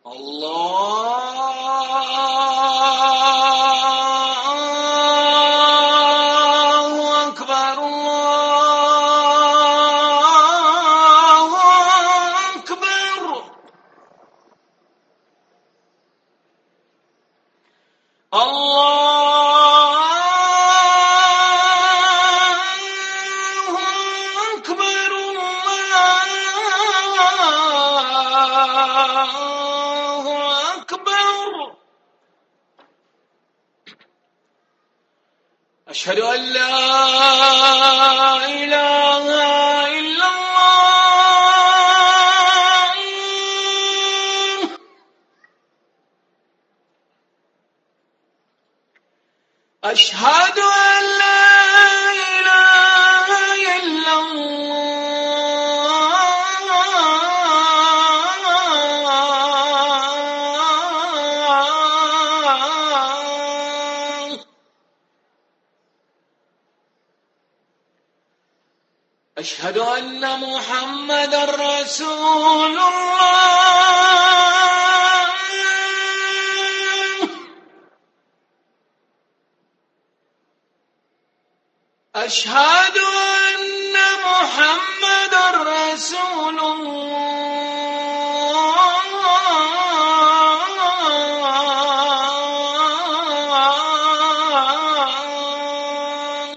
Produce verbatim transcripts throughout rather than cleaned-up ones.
الله أكبر الله أكبر الله أكبر الله أكبر. أشهد أن لا إله إلا الله. أشهد أن لا إله إلا الله. أشهد أن محمدًا رسول الله. أشهد أن محمدًا رسول الله.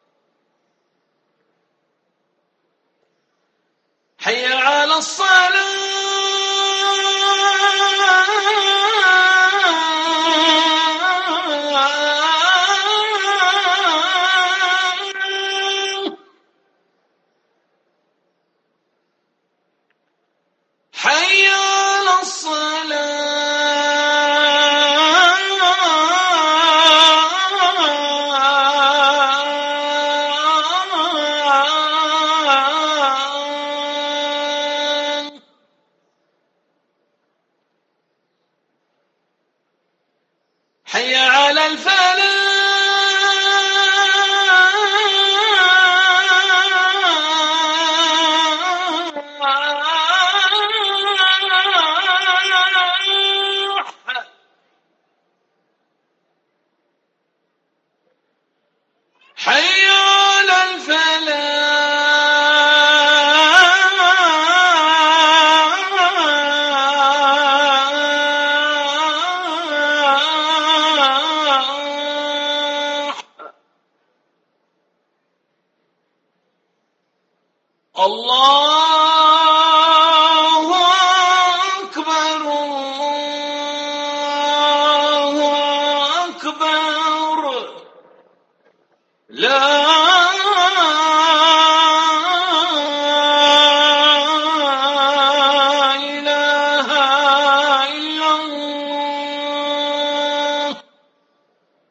حي على الصلاة. حي على الصلاة. حي على الفلاح. حي على الفلاح. الله أكبر الله أكبر. لا